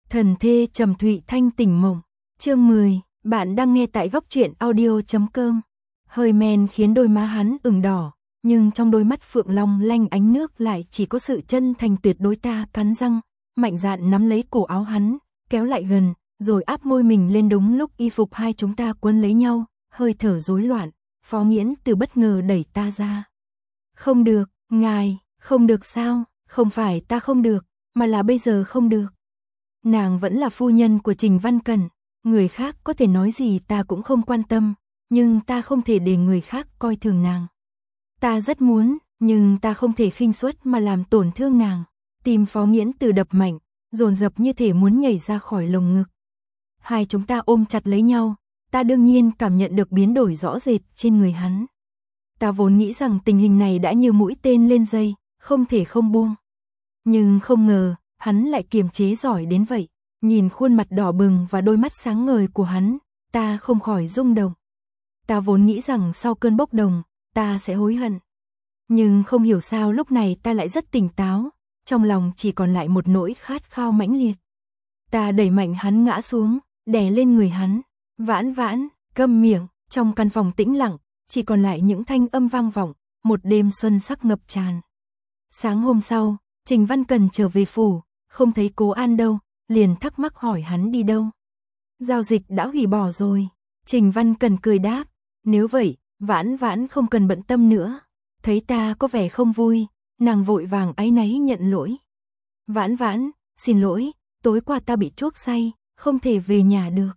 Thần thê trầm thụy thanh tỉnh mộng. Chương 10, bạn đang nghe tại góc truyện audio.com. Hơi men khiến đôi má hắn ửng đỏ, nhưng trong đôi mắt phượng long lanh ánh nước lại chỉ có sự chân thành tuyệt đối. Ta cắn răng, mạnh dạn nắm lấy cổ áo hắn, kéo lại gần, rồi áp môi mình lên. Đúng lúc y phục hai chúng ta quấn lấy nhau, hơi thở rối loạn, Phó Nghiễn Từ bất ngờ đẩy ta ra. Không được, ngài, không được sao? Không phải ta không được, mà là bây giờ không được. Nàng vẫn là phu nhân của Trình Văn Cẩn, người khác có thể nói gì ta cũng không quan tâm, nhưng ta không thể để người khác coi thường nàng. Ta rất muốn, nhưng ta không thể khinh suất mà làm tổn thương nàng. Tim Phó Nghiễn Từ đập mạnh, dồn dập như thể muốn nhảy ra khỏi lồng ngực. Hai chúng ta ôm chặt lấy nhau, ta đương nhiên cảm nhận được biến đổi rõ rệt trên người hắn. Ta vốn nghĩ rằng tình hình này đã như mũi tên lên dây, không thể không buông. Nhưng không ngờ, hắn lại kiềm chế giỏi đến vậy. Nhìn khuôn mặt đỏ bừng và đôi mắt sáng ngời của hắn, ta không khỏi rung động. Ta vốn nghĩ rằng sau cơn bốc đồng, ta sẽ hối hận. Nhưng không hiểu sao lúc này ta lại rất tỉnh táo, trong lòng chỉ còn lại một nỗi khát khao mãnh liệt. Ta đẩy mạnh hắn ngã xuống, đè lên người hắn. Vãn Vãn, câm miệng. Trong căn phòng tĩnh lặng, chỉ còn lại những thanh âm vang vọng, một đêm xuân sắc ngập tràn. Sáng hôm sau, Trình Văn Cẩn trở về phủ, không thấy Cố An đâu, liền thắc mắc hỏi hắn đi đâu. Giao dịch đã hủy bỏ rồi. Trình Văn Cẩn cười đáp, nếu vậy, Vãn Vãn không cần bận tâm nữa. Thấy ta có vẻ không vui, nàng vội vàng áy náy nhận lỗi. Vãn Vãn, xin lỗi, tối qua ta bị chuốc say, không thể về nhà được.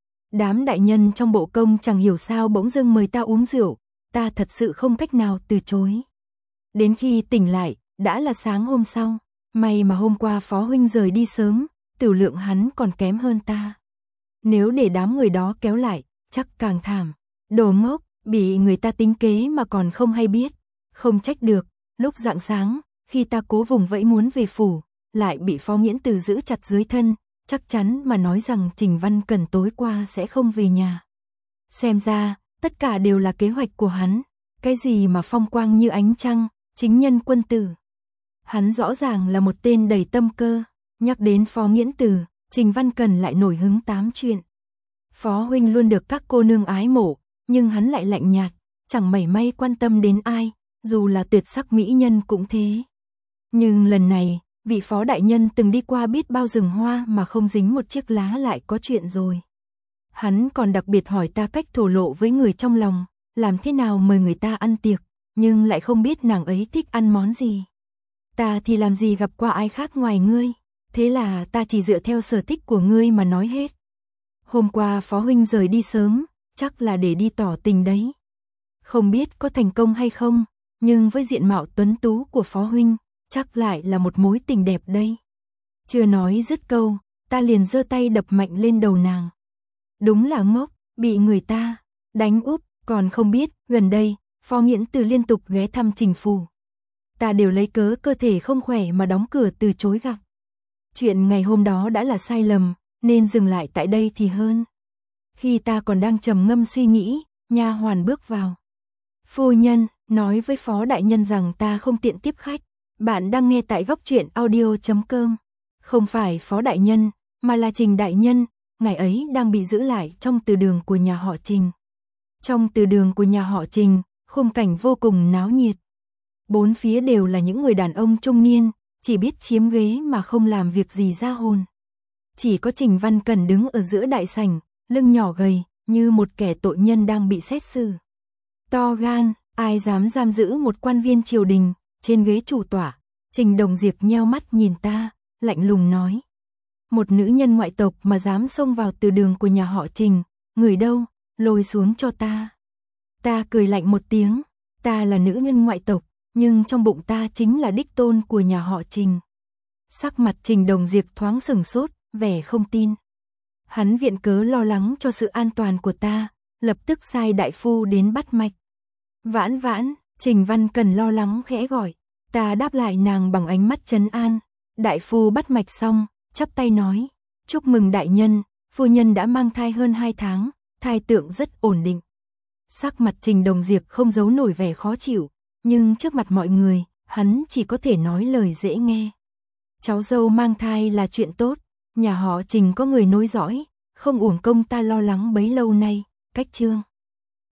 Đám đại nhân trong bộ công chẳng hiểu sao bỗng dưng mời ta uống rượu, ta thật sự không cách nào từ chối. Đến khi tỉnh lại, đã là sáng hôm sau. May mà hôm qua Phó huynh rời đi sớm, tửu lượng hắn còn kém hơn ta. Nếu để đám người đó kéo lại, chắc càng thảm. Đồ ngốc, bị người ta tính kế mà còn không hay biết. Không trách được, lúc rạng sáng, khi ta cố vùng vẫy muốn về phủ, lại bị Phó Nghiễn Từ giữ chặt dưới thân, chắc chắn mà nói rằng Trình Văn Cẩn tối qua sẽ không về nhà. Xem ra, tất cả đều là kế hoạch của hắn. Cái gì mà phong quang như ánh trăng, chính nhân quân tử. Hắn rõ ràng là một tên đầy tâm cơ. Nhắc đến Phó Nghiễn Từ, Trình Văn Cẩn lại nổi hứng tám chuyện. Phó huynh luôn được các cô nương ái mộ, nhưng hắn lại lạnh nhạt, chẳng mảy may quan tâm đến ai, dù là tuyệt sắc mỹ nhân cũng thế. Nhưng lần này, vị Phó đại nhân từng đi qua biết bao rừng hoa mà không dính một chiếc lá lại có chuyện rồi. Hắn còn đặc biệt hỏi ta cách thổ lộ với người trong lòng, làm thế nào mời người ta ăn tiệc, nhưng lại không biết nàng ấy thích ăn món gì. Ta thì làm gì gặp qua ai khác ngoài ngươi, thế là ta chỉ dựa theo sở thích của ngươi mà nói hết. Hôm qua Phó huynh rời đi sớm, chắc là để đi tỏ tình đấy. Không biết có thành công hay không, nhưng với diện mạo tuấn tú của Phó huynh, chắc lại là một mối tình đẹp đây. Chưa nói dứt câu, ta liền giơ tay đập mạnh lên đầu nàng. Đúng là ngốc, bị người ta đánh úp, còn không biết, gần đây, Phó Nghiễn Từ liên tục ghé thăm Trình phủ. Ta đều lấy cớ cơ thể không khỏe mà đóng cửa từ chối gặp. Chuyện ngày hôm đó đã là sai lầm, nên dừng lại tại đây thì hơn. Khi ta còn đang trầm ngâm suy nghĩ, nha hoàn bước vào. Phu nhân, nói với Phó đại nhân rằng ta không tiện tiếp khách. Bạn đang nghe tại góc truyện audio.com. Không phải Phó đại nhân, mà là Trình đại nhân, ngài ấy đang bị giữ lại trong từ đường của nhà họ Trình. Trong từ đường của nhà họ Trình, khung cảnh vô cùng náo nhiệt. Bốn phía đều là những người đàn ông trung niên, chỉ biết chiếm ghế mà không làm việc gì ra hồn. Chỉ có Trình Văn Cẩn đứng ở giữa đại sảnh, lưng nhỏ gầy, như một kẻ tội nhân đang bị xét xử. To gan, ai dám giam giữ một quan viên triều đình. Trên ghế chủ tọa, Trình Đồng Diệp nheo mắt nhìn ta, lạnh lùng nói. Một nữ nhân ngoại tộc mà dám xông vào từ đường của nhà họ Trình, người đâu, lôi xuống cho ta. Ta cười lạnh một tiếng, ta là nữ nhân ngoại tộc, nhưng trong bụng ta chính là đích tôn của nhà họ Trình. Sắc mặt Trình Đồng Diệp thoáng sửng sốt, vẻ không tin. Hắn viện cớ lo lắng cho sự an toàn của ta, lập tức sai đại phu đến bắt mạch. Vãn Vãn, Trình Văn Cẩn lo lắng khẽ gọi, ta đáp lại nàng bằng ánh mắt trấn an. Đại phu bắt mạch xong, chắp tay nói, chúc mừng đại nhân, phu nhân đã mang thai hơn 2 tháng, thai tượng rất ổn định. Sắc mặt Trình Đồng Diệp không giấu nổi vẻ khó chịu, nhưng trước mặt mọi người, hắn chỉ có thể nói lời dễ nghe. Cháu dâu mang thai là chuyện tốt, Nhà họ Trình có người nối dõi, không uổng công ta lo lắng bấy lâu nay, cách Trương